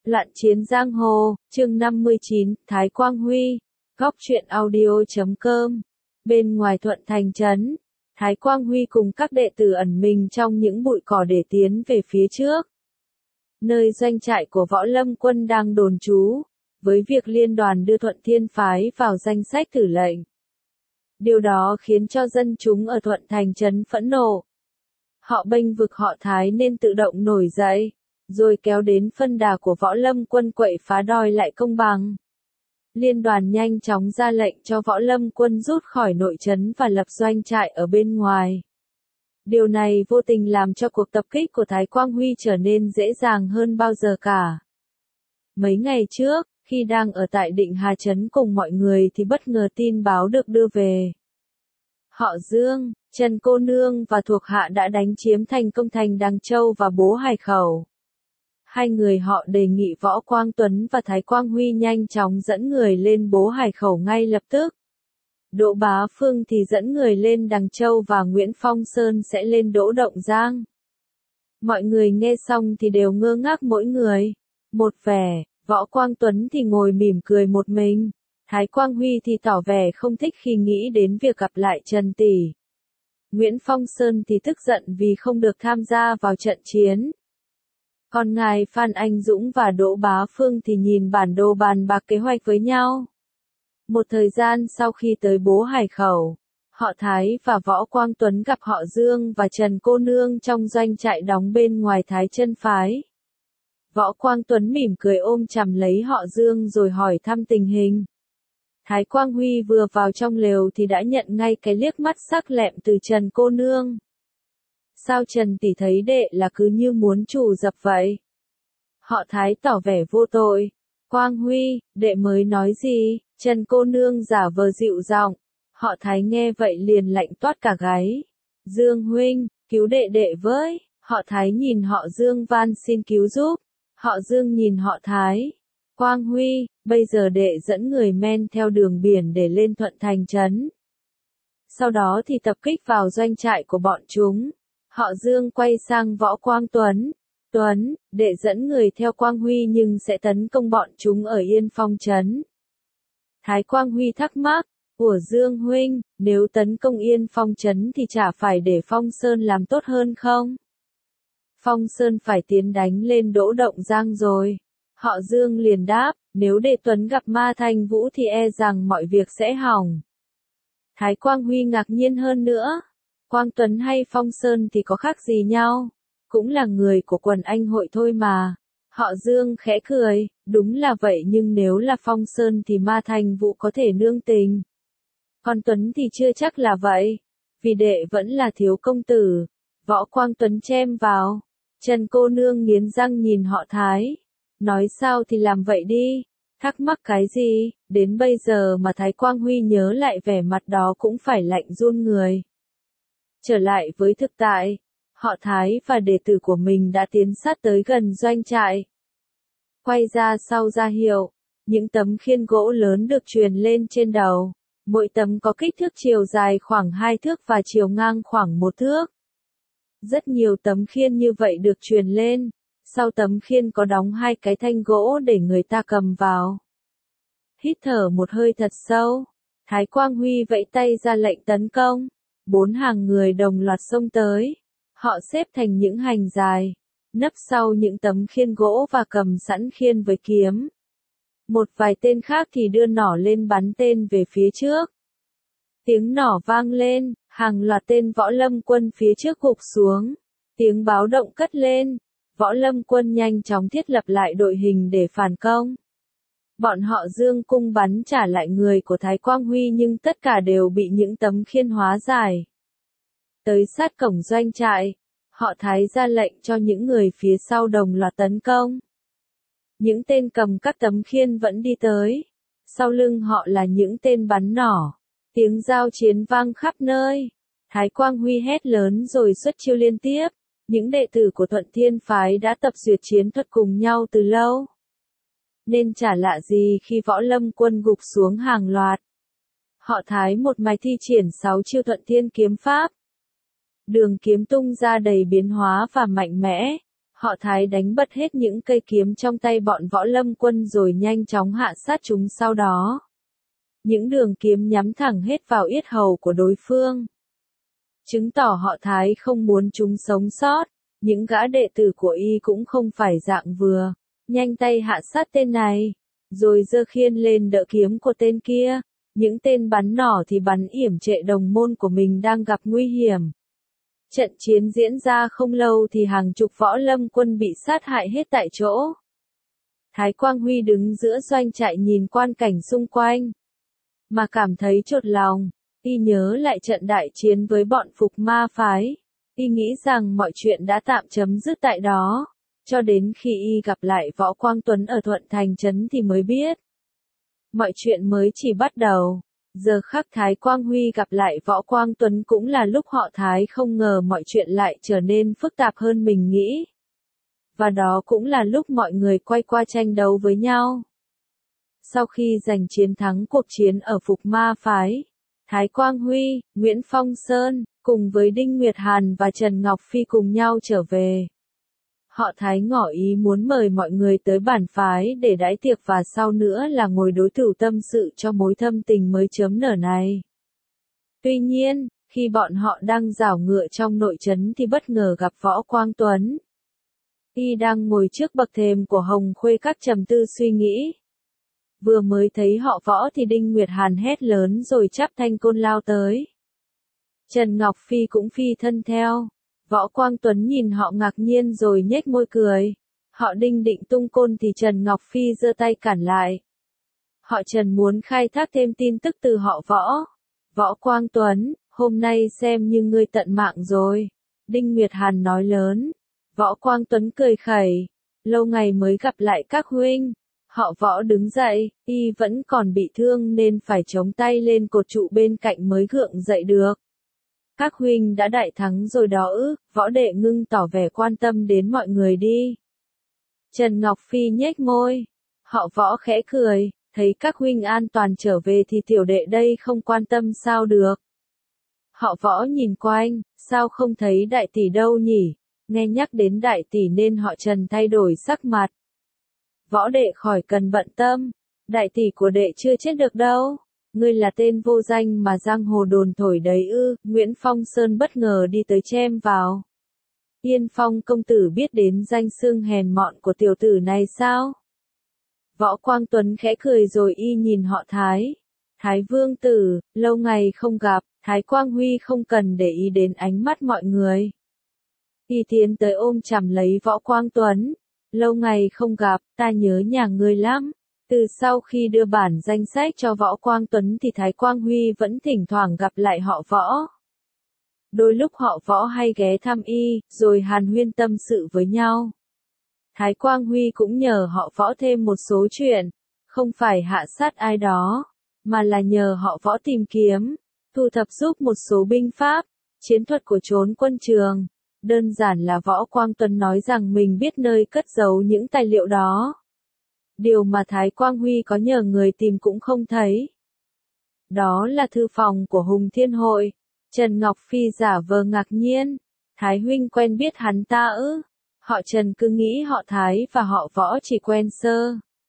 Loạn chiến giang hồ, chương 59, Thái Quang Huy, góc truyện audio.com. Bên ngoài Thuận Thành trấn, Thái Quang Huy cùng các đệ tử ẩn mình trong những bụi cỏ để tiến về phía trước. Nơi doanh trại của Võ Lâm Quân đang đồn trú, với việc liên đoàn đưa Thuận Thiên Phái vào danh sách tử lệnh. Điều đó khiến cho dân chúng ở Thuận Thành trấn phẫn nộ. Họ bênh vực họ Thái nên tự động nổi dậy, rồi kéo đến phân đà của Võ Lâm Quân quậy phá đòi lại công bằng. Liên đoàn nhanh chóng ra lệnh cho Võ Lâm Quân rút khỏi nội trấn và lập doanh trại ở bên ngoài. Điều này vô tình làm cho cuộc tập kích của Thái Quang Huy trở nên dễ dàng hơn bao giờ cả. Mấy ngày trước, khi đang ở tại Định Hà trấn cùng mọi người thì bất ngờ tin báo được đưa về. Họ Dương, Trần Cô Nương và thuộc hạ đã đánh chiếm thành công thành Đằng Châu và Bố Hải Khẩu. Hai người họ đề nghị Võ Quang Tuấn và Thái Quang Huy nhanh chóng dẫn người lên Bố Hải Khẩu ngay lập tức. Đỗ Bá Phương thì dẫn người lên Đằng Châu và Nguyễn Phong Sơn sẽ lên Đỗ Động Giang. Mọi người nghe xong thì đều ngơ ngác mỗi người một vẻ. Võ Quang Tuấn thì ngồi mỉm cười một mình. Thái Quang Huy thì tỏ vẻ không thích khi nghĩ đến việc gặp lại Trần Tỷ. Nguyễn Phong Sơn thì tức giận vì không được tham gia vào trận chiến. Còn ngài Phan Anh Dũng và Đỗ Bá Phương thì nhìn bản đồ bàn bạc kế hoạch với nhau. Một thời gian sau khi tới Bố Hải Khẩu, họ Thái và Võ Quang Tuấn gặp họ Dương và Trần Cô Nương trong doanh trại đóng bên ngoài Thái Chân Phái. Võ Quang Tuấn mỉm cười ôm chầm lấy họ Dương rồi hỏi thăm tình hình. Thái Quang Huy vừa vào trong lều thì đã nhận ngay cái liếc mắt sắc lẹm từ Trần Cô Nương. Sao Trần Tỷ thấy đệ là cứ như muốn chủ dập vậy? Họ Thái tỏ vẻ vô tội. Quang Huy, đệ mới nói gì? Trần Cô Nương giả vờ dịu giọng. Họ Thái nghe vậy liền lạnh toát cả gáy. Dương huynh, cứu đệ đệ với. Họ Thái nhìn họ Dương van xin cứu giúp. Họ Dương nhìn họ Thái. Quang Huy, bây giờ đệ dẫn người men theo đường biển để lên Thuận Thành trấn. Sau đó thì tập kích vào doanh trại của bọn chúng. Họ Dương quay sang Võ Quang Tuấn. Tuấn, đệ dẫn người theo Quang Huy nhưng sẽ tấn công bọn chúng ở Yên Phong trấn. Thái Quang Huy thắc mắc, của Dương huynh, nếu tấn công Yên Phong trấn thì chả phải để Phong Sơn làm tốt hơn không? Phong Sơn phải tiến đánh lên Đỗ Động Giang rồi. Họ Dương liền đáp, nếu đệ Tuấn gặp Ma Thanh Vũ thì e rằng mọi việc sẽ hỏng. Thái Quang Huy ngạc nhiên hơn nữa. Quang Tuấn hay Phong Sơn thì có khác gì nhau? Cũng là người của quần anh hội thôi mà. Họ Dương khẽ cười, đúng là vậy nhưng nếu là Phong Sơn thì Ma Thanh Vũ có thể nương tình. Còn Tuấn thì chưa chắc là vậy. Vì đệ vẫn là thiếu công tử. Võ Quang Tuấn chen vào. Trần Cô Nương nghiến răng nhìn họ Thái. Nói sao thì làm vậy đi. Thắc mắc cái gì, đến bây giờ mà Thái Quang Huy nhớ lại vẻ mặt đó cũng phải lạnh run người. Trở lại với thực tại, họ Thái và đệ tử của mình đã tiến sát tới gần doanh trại. Quay ra sau ra hiệu, những tấm khiên gỗ lớn được truyền lên trên đầu. Mỗi tấm có kích thước chiều dài khoảng 2 thước và chiều ngang khoảng 1 thước. Rất nhiều tấm khiên như vậy được truyền lên. Sau tấm khiên có đóng 2 cái thanh gỗ để người ta cầm vào. Hít thở một hơi thật sâu. Thái Quang Huy vẫy tay ra lệnh tấn công. 4 hàng người đồng loạt xông tới. Họ xếp thành những hành dài. Nấp sau những tấm khiên gỗ và cầm sẵn khiên với kiếm. Một vài tên khác thì đưa nỏ lên bắn tên về phía trước. Tiếng nỏ vang lên, hàng loạt tên Võ Lâm Quân phía trước gục xuống. Tiếng báo động cất lên. Võ Lâm Quân nhanh chóng thiết lập lại đội hình để phản công. Bọn họ Dương cung bắn trả lại người của Thái Quang Huy nhưng tất cả đều bị những tấm khiên hóa giải. Tới sát cổng doanh trại, họ Thái ra lệnh cho những người phía sau đồng loạt tấn công. Những tên cầm các tấm khiên vẫn đi tới. Sau lưng họ là những tên bắn nỏ. Tiếng giao chiến vang khắp nơi. Thái Quang Huy hét lớn rồi xuất chiêu liên tiếp. Những đệ tử của Thuận Thiên Phái đã tập duyệt chiến thuật cùng nhau từ lâu. Nên chả lạ gì khi Võ Lâm Quân gục xuống hàng loạt. Họ Thái một mạch thi triển 6 chiêu Thuận Thiên kiếm pháp. Đường kiếm tung ra đầy biến hóa và mạnh mẽ. Họ Thái đánh bật hết những cây kiếm trong tay bọn Võ Lâm Quân rồi nhanh chóng hạ sát chúng sau đó. Những đường kiếm nhắm thẳng hết vào yết hầu của đối phương. Chứng tỏ họ Thái không muốn chúng sống sót, những gã đệ tử của y cũng không phải dạng vừa, nhanh tay hạ sát tên này, rồi giơ khiên lên đỡ kiếm của tên kia, những tên bắn nỏ thì bắn yểm trệ đồng môn của mình đang gặp nguy hiểm. Trận chiến diễn ra không lâu thì hàng chục Võ Lâm Quân bị sát hại hết tại chỗ. Thái Quang Huy đứng giữa doanh trại nhìn quan cảnh xung quanh, mà cảm thấy chột lòng. Y nhớ lại trận đại chiến với bọn Phục Ma phái. Y nghĩ rằng mọi chuyện đã tạm chấm dứt tại đó. Cho đến khi y gặp lại Võ Quang Tuấn ở Thuận Thành Trấn thì mới biết. Mọi chuyện mới chỉ bắt đầu. Giờ khắc Thái Quang Huy gặp lại Võ Quang Tuấn cũng là lúc họ Thái không ngờ mọi chuyện lại trở nên phức tạp hơn mình nghĩ. Và đó cũng là lúc mọi người quay qua tranh đấu với nhau. Sau khi giành chiến thắng cuộc chiến ở Phục Ma phái, Thái Quang Huy, Nguyễn Phong Sơn, cùng với Đinh Nguyệt Hàn và Trần Ngọc Phi cùng nhau trở về. Họ Thái ngỏ ý muốn mời mọi người tới bản phái để đãi tiệc và sau nữa là ngồi đối thủ tâm sự cho mối thâm tình mới chớm nở này. Tuy nhiên, khi bọn họ đang giảo ngựa trong nội trấn thì bất ngờ gặp Võ Quang Tuấn. Y đang ngồi trước bậc thềm của Hồng Khuê Các trầm tư suy nghĩ. Vừa mới thấy họ Võ thì Đinh Nguyệt Hàn hét lớn rồi chắp thanh côn lao tới. Trần Ngọc Phi cũng phi thân theo. Võ Quang Tuấn nhìn họ ngạc nhiên rồi nhếch môi cười. Họ Đinh định tung côn thì Trần Ngọc Phi giơ tay cản lại. Họ Trần muốn khai thác thêm tin tức từ họ Võ. Võ Quang Tuấn, hôm nay xem như ngươi tận mạng rồi. Đinh Nguyệt Hàn nói lớn. Võ Quang Tuấn cười khẩy. Lâu ngày mới gặp lại các huynh. Họ Võ đứng dậy, y vẫn còn bị thương nên phải chống tay lên cột trụ bên cạnh mới gượng dậy được. Các huynh đã đại thắng rồi đó ư, Võ đệ ngưng tỏ vẻ quan tâm đến mọi người đi. Trần Ngọc Phi nhếch môi. Họ Võ khẽ cười, thấy các huynh an toàn trở về thì tiểu đệ đây không quan tâm sao được. Họ Võ nhìn quanh, sao không thấy đại tỷ đâu nhỉ? Nghe nhắc đến đại tỷ nên họ Trần thay đổi sắc mặt. Võ đệ khỏi cần bận tâm, đại tỷ của đệ chưa chết được đâu. Ngươi là tên vô danh mà giang hồ đồn thổi đấy ư? Nguyễn Phong Sơn bất ngờ đi tới chen vào. Yên Phong công tử biết đến danh xưng hèn mọn của tiểu tử này sao? Võ Quang Tuấn khẽ cười rồi y nhìn họ Thái. Thái vương tử, lâu ngày không gặp, Thái Quang Huy không cần để ý đến ánh mắt mọi người. Y tiến tới ôm chầm lấy Võ Quang Tuấn. Lâu ngày không gặp, ta nhớ nhà ngươi lắm. Từ sau khi đưa bản danh sách cho Võ Quang Tuấn thì Thái Quang Huy vẫn thỉnh thoảng gặp lại họ Võ. Đôi lúc họ Võ hay ghé thăm y, rồi hàn huyên tâm sự với nhau. Thái Quang Huy cũng nhờ họ Võ thêm một số chuyện, không phải hạ sát ai đó, mà là nhờ họ Võ tìm kiếm, thu thập giúp một số binh pháp, chiến thuật của trốn quân trường. Đơn giản là Võ Quang Tuấn nói rằng mình biết nơi cất giấu những tài liệu đó. Điều mà Thái Quang Huy có nhờ người tìm cũng không thấy. Đó là thư phòng của Hùng Thiên Hội. Trần Ngọc Phi giả vờ ngạc nhiên. Thái huynh quen biết hắn ta ư? Họ Trần cứ nghĩ họ Thái và họ Võ chỉ quen sơ.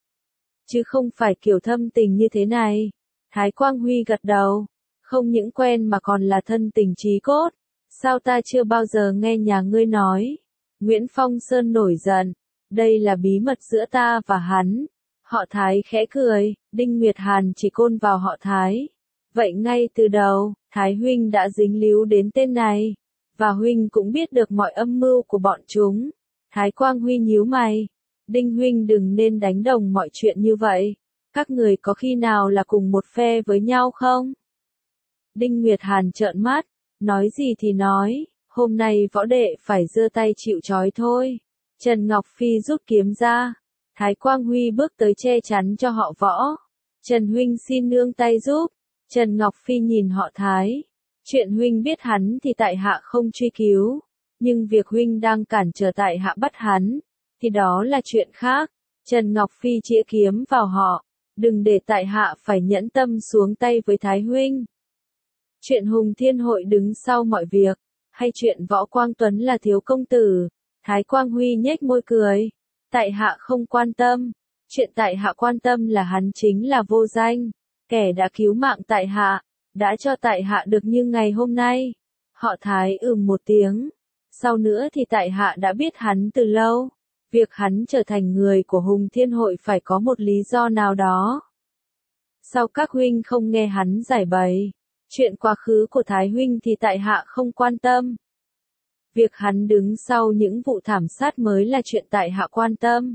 Chứ không phải kiểu thâm tình như thế này. Thái Quang Huy gật đầu. Không những quen mà còn là thân tình chí cốt. Sao ta chưa bao giờ nghe nhà ngươi nói? Nguyễn Phong Sơn nổi giận. Đây là bí mật giữa ta và hắn. Họ Thái khẽ cười, Đinh Nguyệt Hàn chỉ côn vào họ Thái. Vậy ngay từ đầu, Thái huynh đã dính líu đến tên này. Và huynh cũng biết được mọi âm mưu của bọn chúng. Thái Quang Huy nhíu mày. Đinh huynh đừng nên đánh đồng mọi chuyện như vậy. Các người có khi nào là cùng một phe với nhau không? Đinh Nguyệt Hàn trợn mắt. Nói gì thì nói, hôm nay Võ đệ phải giơ tay chịu trói thôi. Trần Ngọc Phi rút kiếm ra. Thái Quang Huy bước tới che chắn cho họ Võ. Trần huynh xin nương tay giúp. Trần Ngọc Phi nhìn họ Thái. Chuyện huynh biết hắn thì tại hạ không truy cứu. Nhưng việc huynh đang cản trở tại hạ bắt hắn, thì đó là chuyện khác. Trần Ngọc Phi chĩa kiếm vào họ. Đừng để tại hạ phải nhẫn tâm xuống tay với Thái huynh. Chuyện Hùng Thiên Hội đứng sau mọi việc, hay chuyện Võ Quang Tuấn là thiếu công tử, Thái Quang Huy nhếch môi cười. Tại hạ không quan tâm. Chuyện tại hạ quan tâm là hắn chính là vô danh. Kẻ đã cứu mạng tại hạ. Đã cho tại hạ được như ngày hôm nay. Họ Thái một tiếng. Sau nữa thì tại hạ đã biết hắn từ lâu. Việc hắn trở thành người của Hùng Thiên Hội phải có một lý do nào đó. Sao các huynh không nghe hắn giải bày? Chuyện quá khứ của Thái huynh thì tại hạ không quan tâm. Việc hắn đứng sau những vụ thảm sát mới là chuyện tại hạ quan tâm.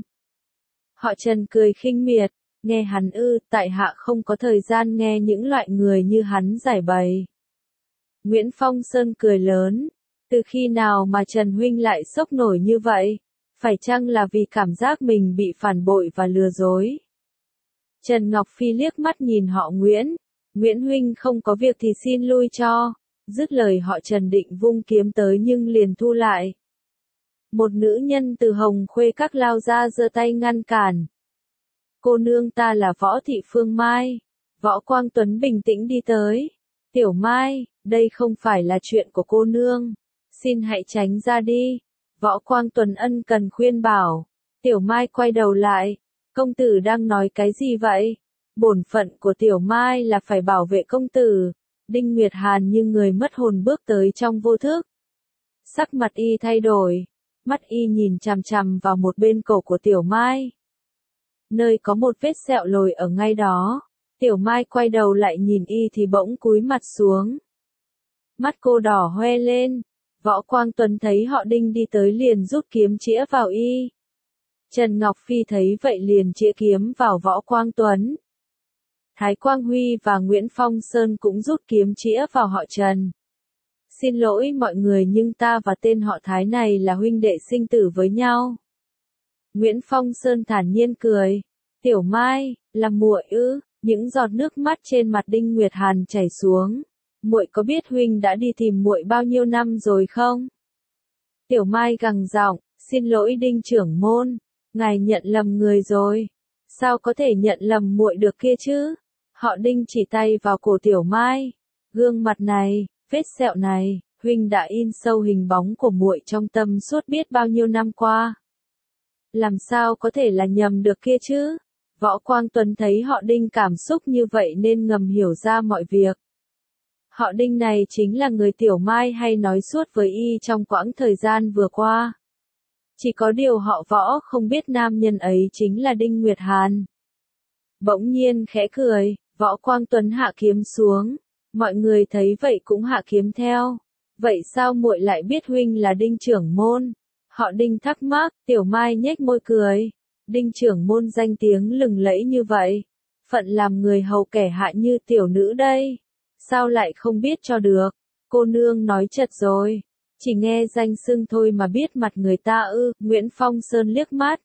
Họ Trần cười khinh miệt, nghe hắn tại hạ không có thời gian nghe những loại người như hắn giải bày. Nguyễn Phong Sơn cười lớn, từ khi nào mà Trần huynh lại sốc nổi như vậy? Phải chăng là vì cảm giác mình bị phản bội và lừa dối? Trần Ngọc Phi liếc mắt nhìn họ Nguyễn. Nguyễn huynh không có việc thì xin lui cho. Dứt lời họ Trần định vung kiếm tới nhưng liền thu lại. Một nữ nhân từ Hồng Khuê Các lao ra giơ tay ngăn cản. Cô nương ta là Võ Thị Phương Mai. Võ Quang Tuấn bình tĩnh đi tới. Tiểu Mai, đây không phải là chuyện của cô nương. Xin hãy tránh ra đi. Võ Quang Tuấn ân cần khuyên bảo. Tiểu Mai quay đầu lại. Công tử đang nói cái gì vậy? Bổn phận của Tiểu Mai là phải bảo vệ công tử. Đinh Nguyệt Hàn như người mất hồn bước tới trong vô thức. Sắc mặt y thay đổi. Mắt y nhìn chằm chằm vào một bên cổ của Tiểu Mai. Nơi có một vết sẹo lồi ở ngay đó. Tiểu Mai quay đầu lại nhìn y thì bỗng cúi mặt xuống. Mắt cô đỏ hoe lên. Võ Quang Tuấn thấy họ Đinh đi tới liền rút kiếm chĩa vào y. Trần Ngọc Phi thấy vậy liền chĩa kiếm vào Võ Quang Tuấn. Thái Quang Huy và Nguyễn Phong Sơn cũng rút kiếm chĩa vào họ Trần. Xin lỗi mọi người nhưng ta và tên họ Thái này là huynh đệ sinh tử với nhau. Nguyễn Phong Sơn thản nhiên cười. Tiểu Mai, là muội ư? Những giọt nước mắt trên mặt Đinh Nguyệt Hàn chảy xuống. Muội có biết huynh đã đi tìm muội bao nhiêu năm rồi không? Tiểu Mai gằn giọng, xin lỗi Đinh trưởng môn, ngài nhận lầm người rồi. Sao có thể nhận lầm muội được kia chứ? Họ Đinh chỉ tay vào cổ Tiểu Mai. Gương mặt này, vết sẹo này, huynh đã in sâu hình bóng của muội trong tâm suốt biết bao nhiêu năm qua. Làm sao có thể là nhầm được kia chứ? Võ Quang Tuấn thấy họ Đinh cảm xúc như vậy nên ngầm hiểu ra mọi việc. Họ Đinh này chính là người Tiểu Mai hay nói suốt với y trong quãng thời gian vừa qua. Chỉ có điều họ Võ không biết nam nhân ấy chính là Đinh Nguyệt Hàn. Bỗng nhiên khẽ cười, Võ Quang Tuấn hạ kiếm xuống. Mọi người thấy vậy cũng hạ kiếm theo. Vậy sao muội lại biết huynh là Đinh trưởng môn? Họ Đinh thắc mắc, Tiểu Mai nhếch môi cười. Đinh trưởng môn danh tiếng lừng lẫy như vậy. Phận làm người hầu kẻ hạ như tiểu nữ đây. Sao lại không biết cho được? Cô nương nói chật rồi. Chỉ nghe danh xưng thôi mà biết mặt người ta ư? Nguyễn Phong Sơn liếc mắt.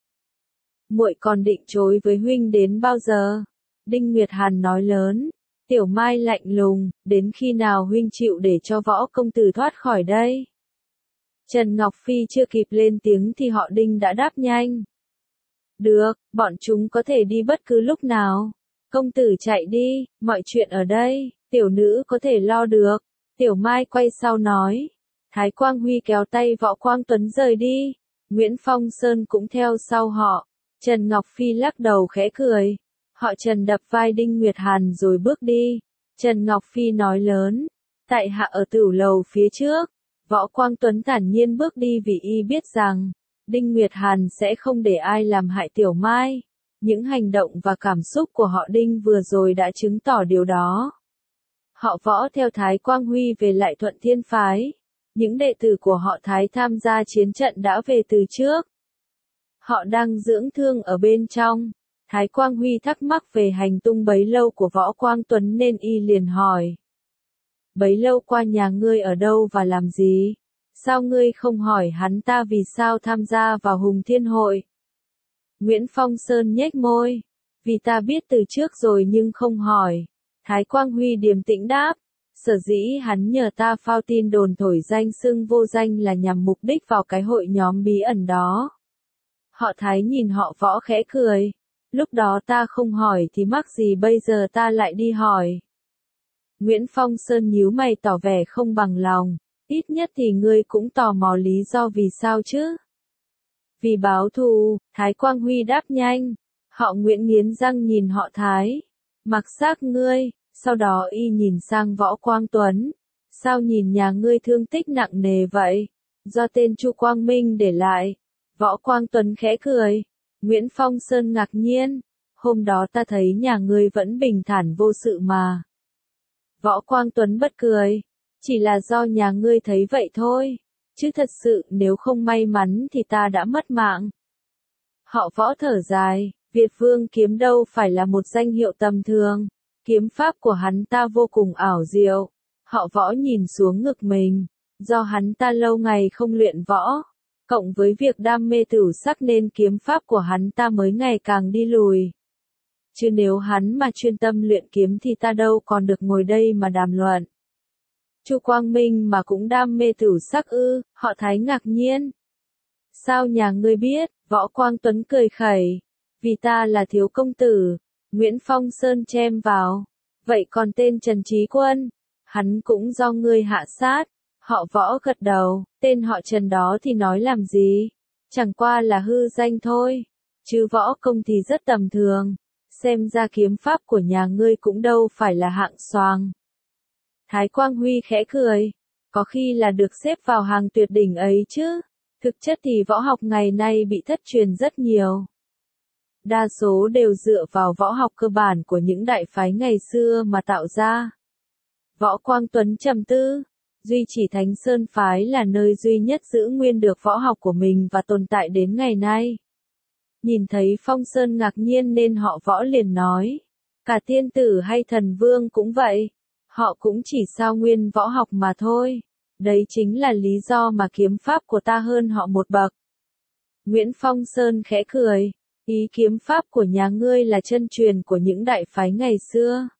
Muội còn định chối với huynh đến bao giờ? Đinh Nguyệt Hàn nói lớn. Tiểu Mai lạnh lùng, đến khi nào huynh chịu để cho Võ công tử thoát khỏi đây? Trần Ngọc Phi chưa kịp lên tiếng thì họ Đinh đã đáp nhanh. Được, bọn chúng có thể đi bất cứ lúc nào. Công tử chạy đi, mọi chuyện ở đây, tiểu nữ có thể lo được. Tiểu Mai quay sau nói. Thái Quang Huy kéo tay Võ Quang Tuấn rời đi. Nguyễn Phong Sơn cũng theo sau họ. Trần Ngọc Phi lắc đầu khẽ cười. Họ Trần đập vai Đinh Nguyệt Hàn rồi bước đi. Trần Ngọc Phi nói lớn. Tại hạ ở tửu lầu phía trước. Võ Quang Tuấn thản nhiên bước đi vì y biết rằng, Đinh Nguyệt Hàn sẽ không để ai làm hại Tiểu Mai. Những hành động và cảm xúc của họ Đinh vừa rồi đã chứng tỏ điều đó. Họ Võ theo Thái Quang Huy về lại Thuận Thiên Phái. Những đệ tử của họ Thái tham gia chiến trận đã về từ trước. Họ đang dưỡng thương ở bên trong. Thái Quang Huy thắc mắc về hành tung bấy lâu của Võ Quang Tuấn nên y liền hỏi. Bấy lâu qua nhà ngươi ở đâu và làm gì? Sao ngươi không hỏi hắn ta vì sao tham gia vào Hùng Thiên Hội? Nguyễn Phong Sơn nhếch môi. Vì ta biết từ trước rồi nhưng không hỏi. Thái Quang Huy điềm tĩnh đáp. Sở dĩ hắn nhờ ta phao tin đồn thổi danh xưng vô danh là nhằm mục đích vào cái hội nhóm bí ẩn đó. Họ Thái nhìn họ Võ khẽ cười. Lúc đó ta không hỏi thì mắc gì bây giờ ta lại đi hỏi. Nguyễn Phong Sơn nhíu mày tỏ vẻ không bằng lòng. Ít nhất thì ngươi cũng tò mò lý do vì sao chứ. Vì báo thù, Thái Quang Huy đáp nhanh. Họ Nguyễn nghiến răng nhìn họ Thái. Mặc xác ngươi, sau đó y nhìn sang Võ Quang Tuấn. Sao nhìn nhà ngươi thương tích nặng nề vậy? Do tên Chu Quang Minh để lại. Võ Quang Tuấn khẽ cười. Nguyễn Phong Sơn ngạc nhiên. Hôm đó ta thấy nhà ngươi vẫn bình thản vô sự mà. Võ Quang Tuấn bật cười. Chỉ là do nhà ngươi thấy vậy thôi. Chứ thật sự nếu không may mắn thì ta đã mất mạng. Họ Võ thở dài. Việt Vương kiếm đâu phải là một danh hiệu tầm thường. Kiếm pháp của hắn ta vô cùng ảo diệu. Họ Võ nhìn xuống ngực mình. Do hắn ta lâu ngày không luyện võ. Cộng với việc đam mê tửu sắc nên kiếm pháp của hắn ta mới ngày càng đi lùi. Chứ nếu hắn mà chuyên tâm luyện kiếm thì ta đâu còn được ngồi đây mà đàm luận. Chu Quang Minh mà cũng đam mê tửu sắc ư? Họ Thái ngạc nhiên. Sao nhà ngươi biết? Võ Quang Tuấn cười khẩy. Vì ta là thiếu công tử. Nguyễn Phong Sơn chen vào. Vậy còn tên Trần Trí Quân? Hắn cũng do ngươi hạ sát. Họ Võ gật đầu. Tên họ Trần đó thì nói làm gì? Chẳng qua là hư danh thôi. Chứ võ công thì rất tầm thường. Xem ra kiếm pháp của nhà ngươi cũng đâu phải là hạng xoàng. Thái Quang Huy khẽ cười. Có khi là được xếp vào hàng tuyệt đỉnh ấy chứ. Thực chất thì võ học ngày nay bị thất truyền rất nhiều. Đa số đều dựa vào võ học cơ bản của những đại phái ngày xưa mà tạo ra. Võ Quang Tuấn trầm tư. Duy chỉ Thánh Sơn phái là nơi duy nhất giữ nguyên được võ học của mình và tồn tại đến ngày nay. Nhìn thấy Phong Sơn ngạc nhiên nên họ Võ liền nói. Cả tiên tử hay thần vương cũng vậy. Họ cũng chỉ sao nguyên võ học mà thôi. Đấy chính là lý do mà kiếm pháp của ta hơn họ một bậc. Nguyễn Phong Sơn khẽ cười. Ý kiếm pháp của nhà ngươi là chân truyền của những đại phái ngày xưa.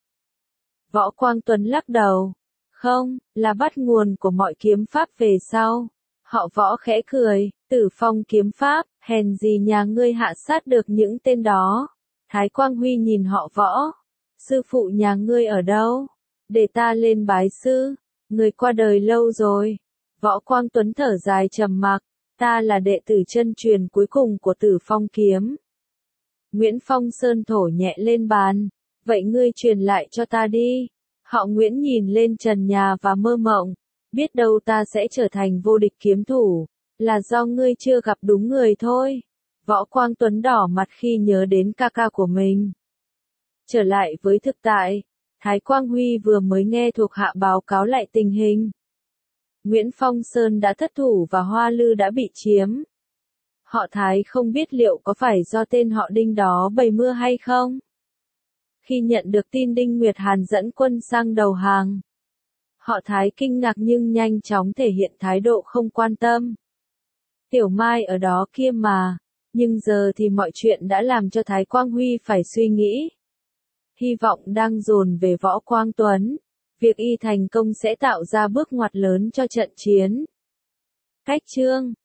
Võ Quang Tuấn lắc đầu. Không, là bắt nguồn của mọi kiếm pháp về sau. Họ Võ khẽ cười. Tử Phong kiếm pháp, hèn gì nhà ngươi hạ sát được những tên đó. Thái Quang Huy nhìn họ Võ. Sư phụ nhà ngươi ở đâu? Để ta lên bái sư. Người qua đời lâu rồi. Võ Quang Tuấn thở dài trầm mặc. Ta là đệ tử chân truyền cuối cùng của Tử Phong kiếm. Nguyễn Phong Sơn thổ nhẹ lên bàn. Vậy ngươi truyền lại cho ta đi. Họ Nguyễn nhìn lên trần nhà và mơ mộng. Biết đâu ta sẽ trở thành vô địch kiếm thủ. Là do ngươi chưa gặp đúng người thôi. Võ Quang Tuấn đỏ mặt khi nhớ đến ca ca của mình. Trở lại với thực tại. Thái Quang Huy vừa mới nghe thuộc hạ báo cáo lại tình hình. Nguyễn Phong Sơn đã thất thủ và Hoa Lư đã bị chiếm. Họ Thái không biết liệu có phải do tên họ Đinh đó bày mưa hay không. Khi nhận được tin Đinh Nguyệt Hàn dẫn quân sang đầu hàng, họ Thái kinh ngạc nhưng nhanh chóng thể hiện thái độ không quan tâm. Tiểu Mai ở đó kia mà, nhưng giờ thì mọi chuyện đã làm cho Thái Quang Huy phải suy nghĩ. Hy vọng đang dồn về Võ Quang Tuấn. Việc y thành công sẽ tạo ra bước ngoặt lớn cho trận chiến. Cách chương